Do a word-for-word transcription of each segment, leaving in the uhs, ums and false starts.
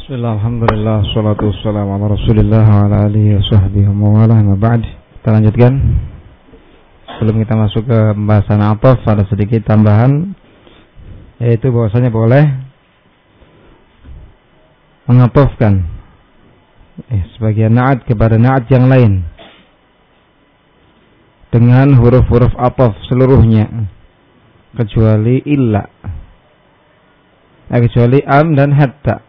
Bismillah, alhamdulillah, salatu wassalamu ala rasulillah wa ala alihi wa sahbihi wa mawalah, ma ba'd. Kita lanjutkan. Sebelum kita masuk ke pembahasan ataf, ada sedikit tambahan, yaitu bahwasanya boleh mengatofkan eh, sebagian na'at kepada na'at yang lain dengan huruf-huruf ataf seluruhnya kecuali illa, eh, kecuali am dan hatta.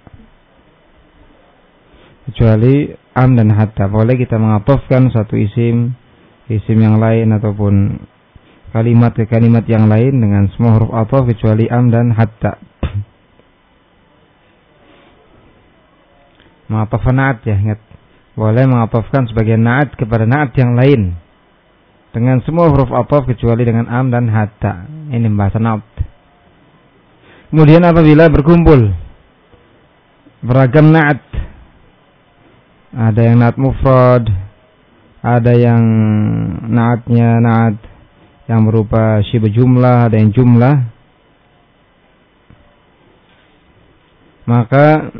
Kecuali am dan hatta, boleh kita mengatofkan satu isim isim yang lain ataupun kalimat ke kalimat yang lain dengan semua huruf ataf kecuali am dan hatta. Mengatofkan na'at, ya, ingat, boleh mengatofkan sebagian na'at kepada na'at yang lain dengan semua huruf ataf kecuali dengan am dan hatta. Ini pembahasan na'at. Kemudian apabila berkumpul beragam na'at, ada yang na'at mufrad, ada yang na'atnya na'at yang berupa syibh jumlah, ada yang jumlah, maka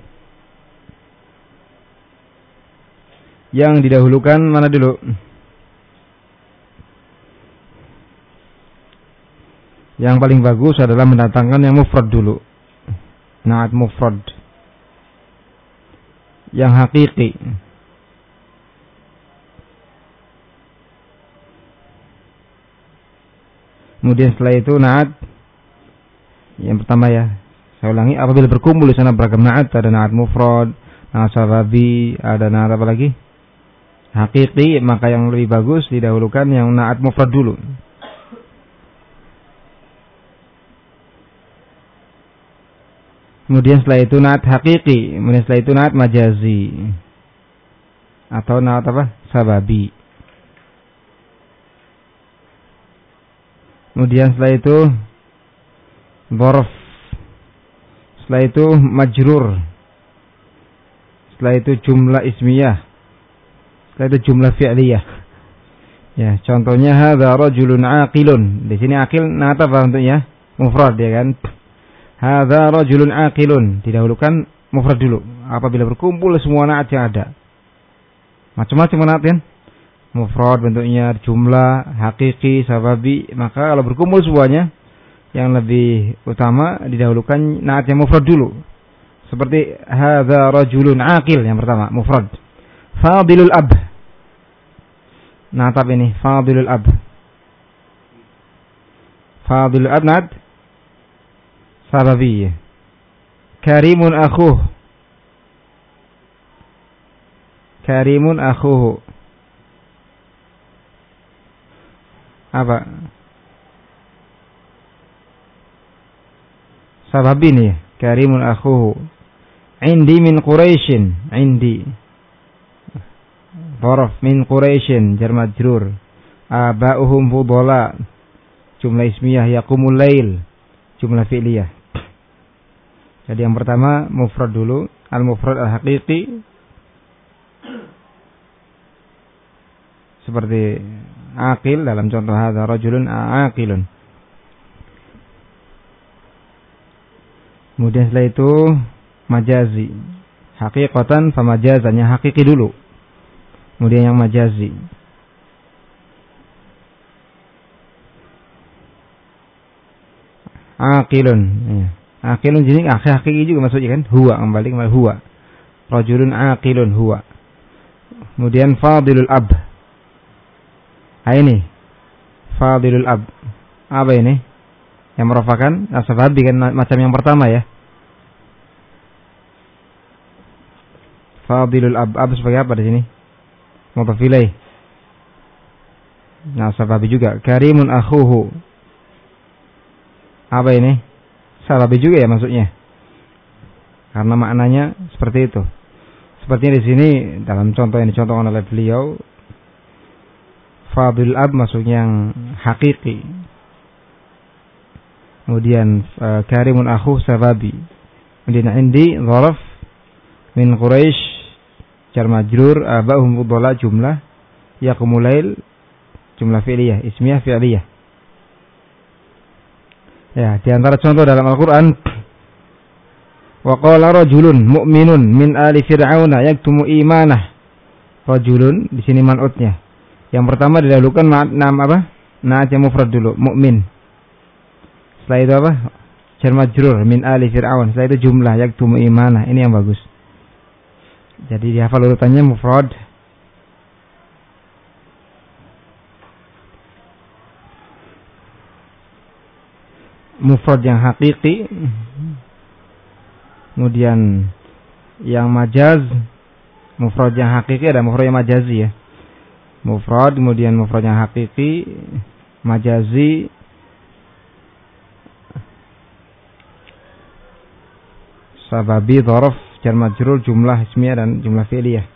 yang didahulukan mana dulu? Yang paling bagus adalah mendatangkan yang mufrad dulu, na'at mufrad yang hakiki. Kemudian setelah itu na'at yang pertama, ya, saya ulangi, apabila berkumpul di sana beragam na'at, ada na'at mufrad, na'at sababi, ada na'at apa lagi? Hakiki, maka yang lebih bagus didahulukan yang na'at mufrad dulu. Kemudian setelah itu na'at hakiki, kemudian setelah itu na'at majazi atau na'at apa? Sababi. Kemudian setelah itu dzarf. Setelah itu majrur. Setelah itu jumlah ismiyah. Setelah itu jumlah fi'liyah. Ya, contohnya hadza rajulun aqilun. Di sini aqil na'at apa bentuknya? Mufrad, ya kan? Hadza rajulun aqilun, didahulukan mufrad dulu apabila berkumpul semua na'at yang ada. Macam-macam na'at kan? Mufrad bentuknya, jumlah, hakiki, sababi, maka kalau berkumpul semuanya yang lebih utama didahulukan na'at yang mufrad dulu. Seperti hadza rajulun aqil yang pertama, mufrad. Fadilul ab. Na'at apa ini? Fadilul ab. Fadilul ab na'at sababi. Karimun akhuh. Karimun akhuhu. Apa? Sababi nih. Karimun akhuhu. Indi min Quraisyin. Indi. Dzarf min Quraisyin. Jar majrur. Aba'uhum fudala. Jumlah ismiyah yaqumul lail. Jumlah fi'liyah. Jadi yang pertama mufrad dulu, al-mufrad al-haqiqi seperti aqil dalam contoh hadza rajulun aqilun. Kemudian setelah itu majazi, haqiqatan fa majazannya hakiki dulu. Kemudian yang majazi. Aqilun, ya. Aqilun jadi hakiki juga maksudnya kan? Huwa, kembali kembali huwa. Rajulun aqilun huwa. Kemudian fadilul ab. Ah ini. Fadilul ab. Apa ini? Yang merupakan sababi kan macam yang pertama, ya. Fadilul ab. Ab sebagai apa di sini? Mudhaf ilaih. Nah, sababi juga. Karimun akhuhu. Apa ini? Sababi juga, ya, maksudnya. Karena maknanya seperti itu. Sepertinya di sini dalam contoh yang dicontohkan oleh beliau, fadil ab maksudnya yang hakiki. Kemudian uh, karimun akhu sababi. Kemudian indi dzarf min Quraisy jar majrur abahum fudala jumlah yaqumul lail jumlah fi'liyah ismiyah fi'liyah. Ya, di antara contoh dalam Al-Quran Wa qala rajulun mu'minun min ali fir'auna yaktumu imanah. Rajulun di sini man'utnya. Yang pertama didahulukan nama apa? Na'at yang mufrad dulu, mukmin. Setelah itu apa? Jar majrur min ali fir'aun. Setelah itu jumlah yaktumu imanah. Ini yang bagus. Jadi dihafal urutannya mufrad, mufrad yang hakiki, kemudian yang majaz, mufrad yang hakiki ada mufrad yang majazi ya. Mufrad kemudian mufrad yang hakiki, majazi, sababi, dzaraf, jar majrur, jumlah ismiyah dan jumlah fi'liyah.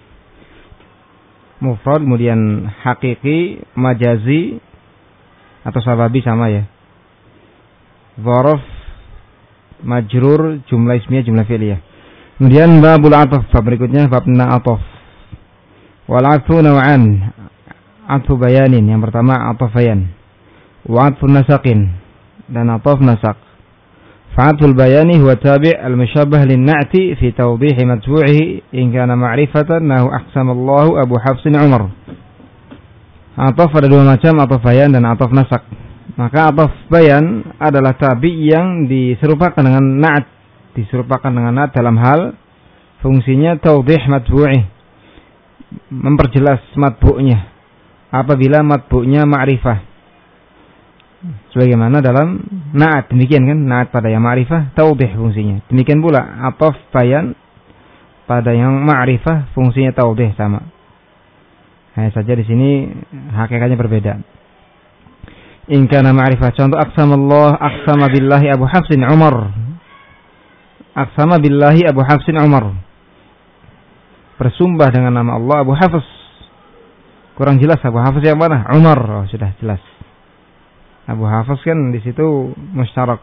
Mufrad kemudian hakiki, majazi atau sababi sama ya. Dzaraf, majrur, jumlah ismiyah, jumlah fi'liyah. Kemudian babul ataf, bab berikutnya bab tentang ataf. Wal atfu naw'an. Atfu bayanin, yang pertama ataf bayan. Wa atfu nasaqin, dan ataf nasaq. Fa'atul bayani huwa tabi' al-musyabbah lin-na'ti fi tawdih matbu'ihi in kana ma'rifatan nahu aqsamallahu Abu Hafsin Umar. Ataf ada dua macam, ataf bayan dan ataf nasaq. Maka ataf bayan adalah tabi' yang diserupakan dengan na'at, diserupakan dengan na'at dalam hal fungsinya tawdih matbu'i, memperjelas matbu'nya apabila matbu'nya ma'rifah. Sebagaimana dalam na'at, demikian kan, na'at pada yang ma'rifah tawdih fungsinya. Demikian pula ataf bayan pada yang ma'rifah fungsinya tawdih sama. Hanya saja di sini hakikatnya berbeda. In kana ma'rifah, contoh aqsamallah, aqsama billahi Abu Hafsin Umar. Aqsama billahi Abu Hafsin Umar, bersumpah dengan nama Allah Abu Hafs. Kurang jelas Abu Hafs yang mana? Umar. Oh, sudah jelas. Abu Hafs kan di situ musyarak.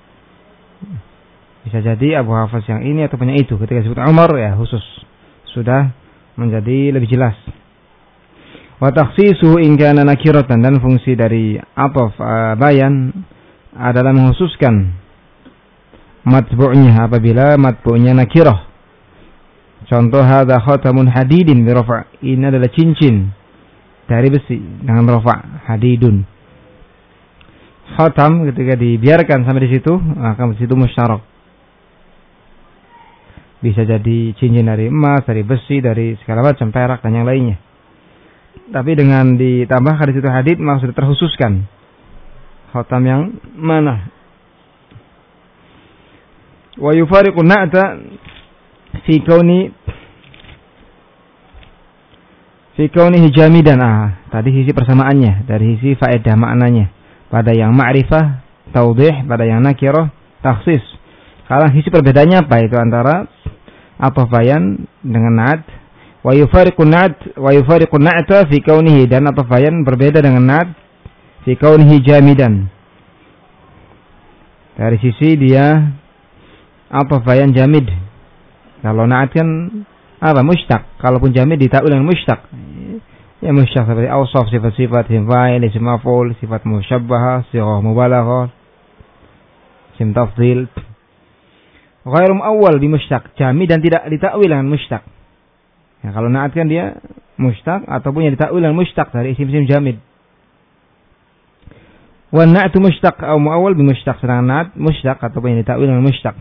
Bisa jadi Abu Hafs yang ini atau yang itu. Ketika disebut Umar ya khusus. Sudah menjadi lebih jelas. Wa takhsisuhu in kana nakiratan, dan fungsi dari ataf uh, bayan adalah mengkhususkan matbu'nya apabila matbu'nya nakirah. Contoh hadza khatamun hadidin bi rafa'. Ini adalah cincin dari besi dengan rafa', hadidun. Khatam ketika dibiarkan sampai di situ, maka di situ musyarak. Bisa jadi cincin dari emas, dari besi, dari segala macam, perak dan yang lainnya. Tapi dengan ditambahkan di situ hadid, maka sudah terkhususkan. Khatam yang mana? Wa yufariqu na'ta fi kauni fi kaunihi jamidan. Ah, tadi sisi persamaannya, dari sisi faedah maknanya. Pada yang ma'rifah tawdih, pada yang nakirah takhsis. Sekarang sisi perbedaannya apa itu antara ataf bayan dengan na'at. Wa yufariqu na'at wa yufariqu na'ta fi kaunihi, dan ataf bayan berbeda dengan na'at fi kaunihi jamidan. Dari sisi dia ataf bayan jamid. Kalau na'at kan apa? Mushtaq. Kalaupun jamid ditakwil dengan mushtaq. Ya mushtaq seperti awsaf, sifat-sifat, isim fa'il, isim maf'ul, sifat musyabbahah, sighah mubalaghah, isim tafdhil. Ghairu awwal bi mushtaq, jamid dan tidak ditakwil dengan mushtaq. Ya, kalau na'at kan dia mushtaq ataupun yang ditakwil dengan mushtaq dari isim-isim jamid. Wa na'tu mushtaq atau muawwal bi mushtaq, sedangkan na'at mushtaq ataupun yang ditakwil dengan mushtaq.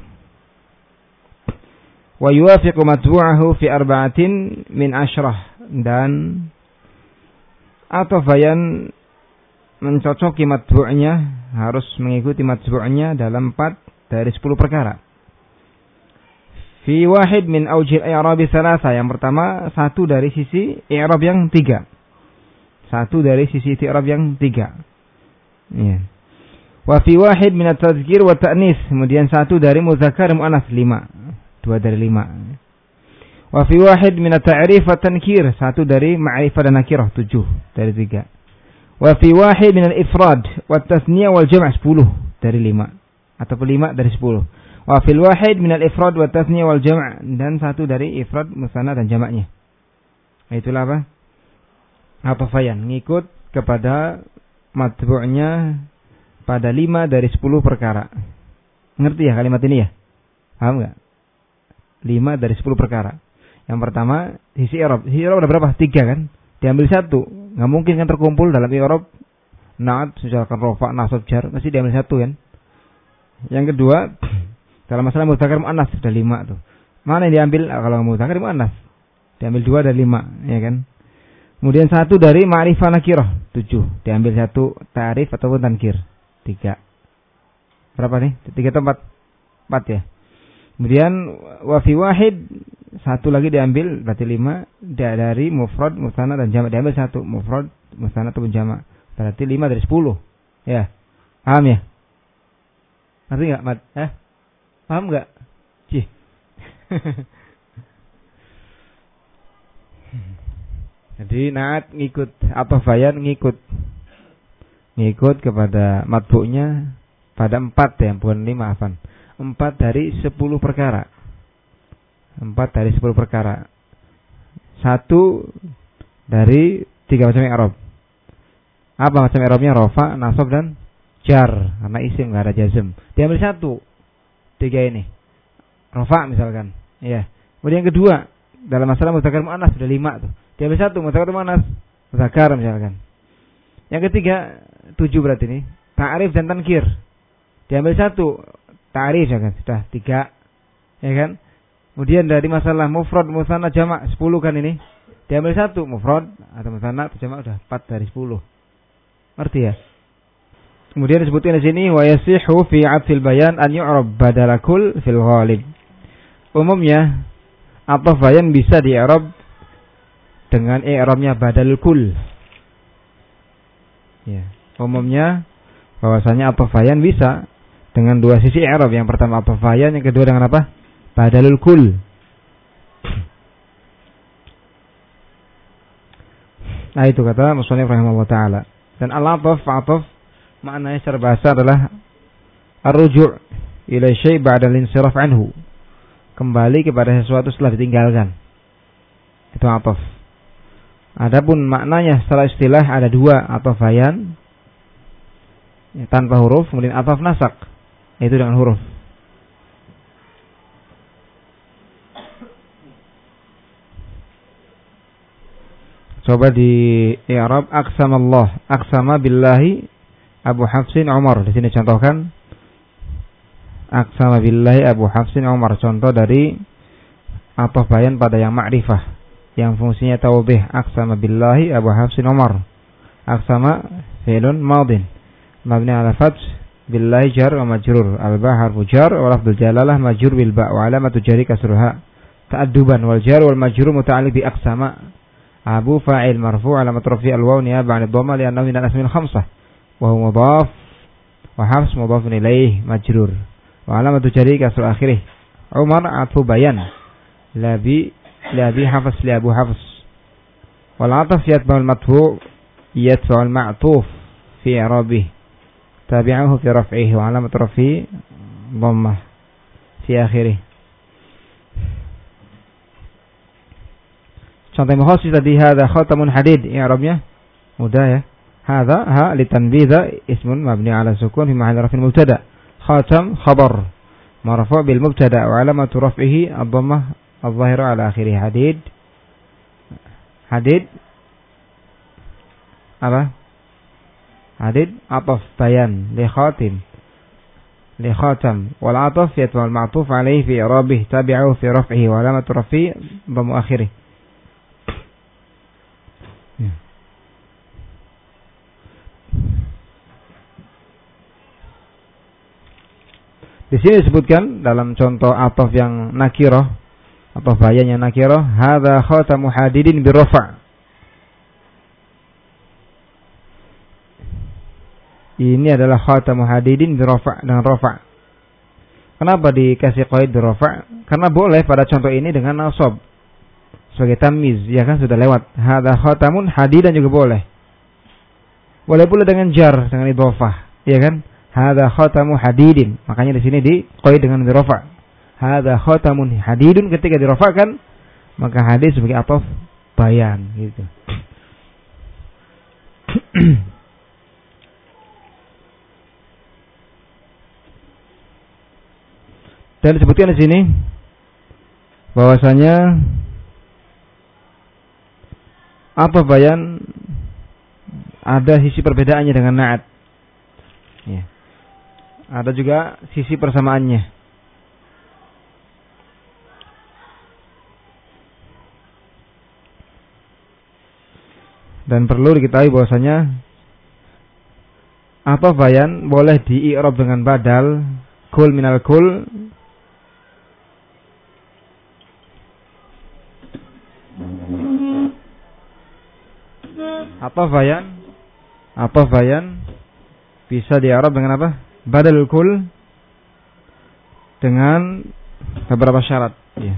Wa yuwafiqu matbu'ahu fi arba'atin min asyrah, dan ataf bayan mencocoki matbu'nya, harus mengikuti matbu'nya dalam empat dari sepuluh perkara. Fi wahid min awjil i'rabi thalatha, yang pertama satu dari sisi i'rab yang tiga. Satu dari sisi i'rab yang tiga. Ya. Wa fi wahid min at-tadhkir wa ta'nis, kemudian satu dari muzakkar muannas, lima. Dua dari lima. Wa fi wahid min at-ta'rif wa tankir, satu dari ma'rifah dan nakirah, tujuh dari tiga. Wa fi wahid min al-ifrad wa at-tasniyah wal jam', sepuluh dari lima ataupun lima dari sepuluh. Wa fil wahid min al-ifrad wa at-tasniyah wal jam', dan satu dari ifrad, musanna dan jamaknya. Itulah apa? Ataf bayan, ngikut kepada matbu'nya pada lima dari sepuluh perkara. Ngerti ya kalimat ini ya? Paham enggak? lima dari sepuluh perkara. Yang pertama, sisi i'rab. Sisi i'rab ada berapa? Tiga kan? Diambil satu. Nggak mungkin kan terkumpul dalam i'rab na'at, misalkan rofa, nasab, jar, mesti diambil satu kan? Yang kedua, dalam masalah mudzakkar muannas sudah lima tuh. Mana yang diambil kalau mudzakkar muannas? Diambil dua dari lima, ya kan? Kemudian satu dari ma'rifah nakirah, tujuh. Diambil satu ta'rif ataupun tankir, tiga. Berapa nih? Tiga atau empat? Empat ya. Kemudian wafi wahid, satu lagi diambil, berarti lima. Dari mufrad, musanna dan jamak diambil satu. Mufrad, musanna ataupun jamak, berarti lima dari sepuluh. Ya, paham ya? Ngerti nggak, Mat? Eh? Paham nggak? Cih. Jadi naat ngikut apa bayan ngikut ngikut kepada matbu'nya pada empat ya, bukan lima afan. Empat dari sepuluh perkara. Empat dari sepuluh perkara. Satu dari tiga macam i'rab. Apa macam i'rabnya? Rafa, nasab dan jar. Karena isim nggak ada jazm. Diambil satu. Tiga ini. Rafa misalkan. Ya. Kemudian yang kedua dalam masalah mudzakkar muannas sudah lima tuh. Diambil satu, mudzakkar muannas, mudzakkar misalkan. Yang ketiga, tujuh berarti ini, ta'rif dan tankir. Diambil satu, ta'rif ya kan, sudah tiga, ya kan. Kemudian dari masalah mufrad, musanna, jamak, sepuluh kan ini. Diambil satu, mufrad atau musanna atau jamak sudah empat dari sepuluh. Ngerti ya? Kemudian disebutkan di sini wa yasihu fi 'atfil bayan an yu'rab badala kull fil ghalib. Umumnya ataf bayan bisa di-i'rab dengan i'rabnya badal kul. Ya, umumnya bahwasanya ataf bayan bisa dengan dua sisi i'rab. Yang pertama ataf bayan, yang kedua dengan apa? Badalul kul. Nah, itu kata musannif rahimahullah taala. Dan al-ataf, ataf maknanya secara bahasa adalah ar-ruju' ila syai' ba'da al-insiraf anhu. Kembali kepada sesuatu setelah ditinggalkan. Itu ataf. Adapun maknanya secara istilah ada dua, ataf bayan ya, tanpa huruf, kemudian ataf nasak, yaitu dengan huruf. Coba di i'rab aqsamallah, aqsama billahi Abu Hafsin Umar. Di sini contohkan aqsama billahi Abu Hafsin Umar, contoh dari ataf bayan pada yang ma'rifah yang fungsinya taubih. Aqsama billahi Abu Hafsin Umar. Aqsama fi'lun madin mabni ala fath, billahi jar wa majrur, al-ba harfu jar wa lafdzul jalalah majrur bil ba wa alamatu jari kasruha ta'adduban, wal jar wal majrur muta'alliq bi aqsama. Abu fa'il marfu' alamat rafi' al-waw niyaba 'an ad-dhamma li'annahu min al-asma'il khamsah wa huwa mudhaf wa Hafs mudhafun ilaih majrur wa alamatu jari kasru akhirih. Umar atfu bayan labi لأبي حفص لأبو حفص. والعطف يتبع المطفوع يتبع المعطوف في إعرابه تابعه في رفعه وعلامة رفعه ضمة في آخره. Contoh mukhasis tadi hadza khatamun hadid, i'rabnya mudah ya. Hadza ha litanbidha ismun mabni ala sukun fi mahalli raf'in mubtada. Khatam khabar marfu' bil mubtada wa alamatu raf'ihi ad-dhammah al-zahiru ala akhiri. Hadid, hadid apa? Hadid ataf bayan li khatim li khatam wal ataf yatwa al ma'tuf alayhi fi i'rabih tabi'uhu fi raf'ihi wa alamatu raf'i dhammu akhirih. Di sini disebutkan dalam contoh ataf yang nakirah atau bayannya nakirah, hadza khatamu hadidin birrafa. Ini adalah khatamu hadidin birrafa, dengan rafa. Kenapa dikasih qaid birrafa? Karena boleh pada contoh ini dengan nasab sebagai tamyiz, ya kan sudah lewat. Hadza khatamun hadidan juga boleh. Boleh pula dengan jar, dengan idhofah, ya kan? Hadza khatamu hadidin. Makanya di sini di qaid dengan birrafa. Hadza khatamun hadidun, ketika dirafakan maka hadis sebagai ataf bayan gitu. Dan disebutkan di sini bahwasanya apa bayan ada sisi perbedaannya dengan na'at. Ya. Ada juga sisi persamaannya. Dan perlu diketahui bahwasanya apa bayan boleh di-i'rab dengan badal kul minal kul apa bayan apa bayan bisa di-i'rab dengan apa? Badal kul dengan beberapa syarat, ya.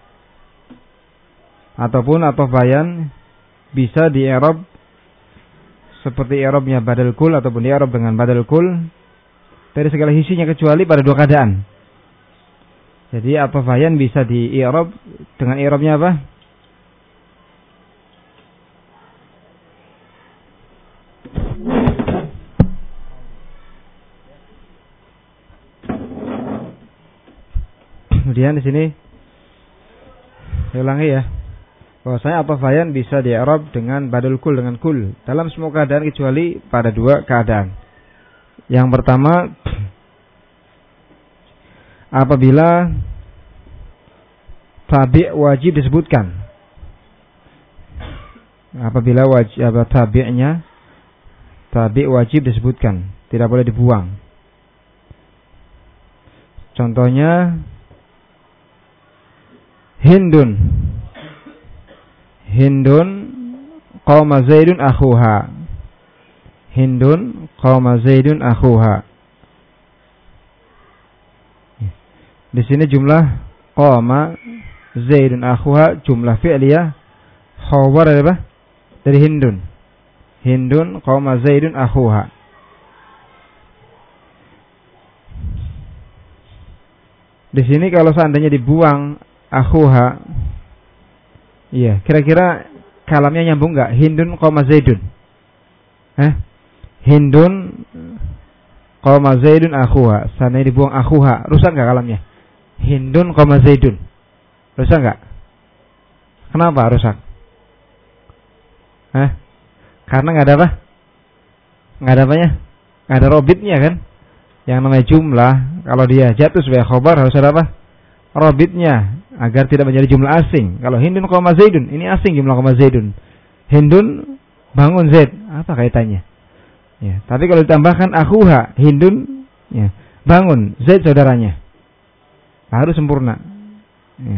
Ataupun apa bayan bisa di-i'rab seperti i'rabnya badal kul ataupun di-i'rab dengan badal kul dari segala sisinya kecuali pada dua keadaan. Jadi apa bayan bisa di-i'rab dengan i'rabnya apa? Kemudian di sini saya ulangi ya, bahwasanya apa bayan bisa di-i'rab dengan badal kul dengan kul dalam semua keadaan kecuali pada dua keadaan. Yang pertama, apabila tabi' wajib disebutkan. Apabila wajib apa tabi'nya tabi' wajib disebutkan, tidak boleh dibuang. Contohnya Hindun Hindun qawma Zaidun akhuha. Hindun qawma Zaidun akhuha. Di sini jumlah qawma Zaidun akhuha jumlah fi'liyah khabar dari apa? Dari Hindun. Hindun qawma Zaidun akhuha. Di sini kalau seandainya dibuang akhuha, iya, kira-kira kalamnya nyambung enggak? Hindun qawma Zaidun. Eh? Hindun qawma Zaidun akhuha. Seandainya dibuang akhuha, rusak enggak kalamnya? Hindun qawma Zaidun. Rusak enggak? Kenapa rusak? Eh? Karena enggak ada apa? Enggak ada apanya? Enggak ada robitnya kan? Yang namanya jumlah, kalau dia jatuh sebagai khobar harus ada apa? Robitnya, agar tidak menjadi jumlah asing. Kalau Hindun qawma Zaidun, ini asing jumlah qawma Zaidun. Hindun bangun Zaid, apa kaitannya? Ya, tapi kalau ditambahkan akhuha, Hindun ya, bangun Zaid saudaranya. Harus sempurna. Ya.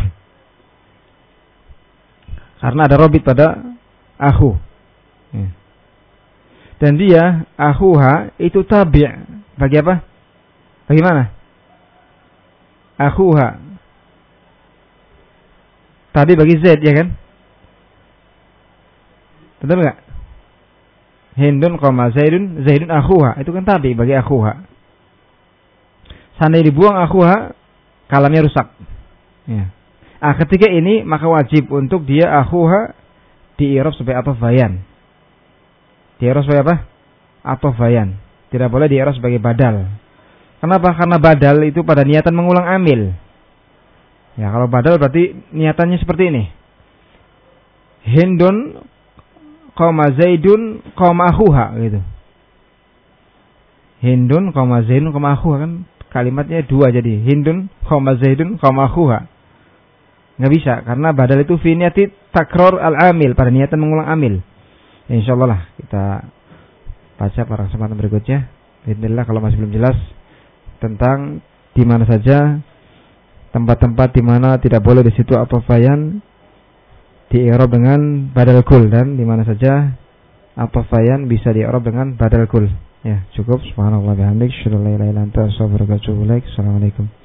Karena ada robit pada akhu. Ya. Dan dia akhuha itu tabi' bagi apa? Bagaimana? Akhuha tadi bagi Zaid, ya kan? Betul enggak? Hindun qawma Zaidun, Zaidun akhuha, itu kan tadi bagi akhuha. Seandainya dibuang akhuha, kalamnya rusak. Ya. Ah, ketika ini maka wajib untuk dia akhuha di-i'rab sebagai ataf bayan. Di-i'rab sebagai apa? Ataf bayan. Tidak boleh di-i'rab sebagai badal. Kenapa? Karena badal itu pada niatan mengulang amil. Ya, kalau badal berarti niatannya seperti ini. Hindun qawma Zaidun qawma akhuha gitu. Hindun qawma Zaidun qawma akhuha, kan kalimatnya dua jadi Hindun qawma Zaidun qawma akhuha. Enggak bisa karena badal itu fi niati takror al-amil, pada niatan mengulang amil. Ya, insyaallah lah kita baca pada kesempatan berikutnya. Bismillah, kalau masih belum jelas tentang di mana saja tempat-tempat di mana tidak boleh di situ ataf bayan di-i'rab dengan badal kul, dan di mana saja ataf bayan bisa di-i'rab dengan badal kul. Ya, cukup. Subhanallah bihamdik, syada la ilaha illa anta, astaghfiruka wa atubu ilaik. Assalamualaikum.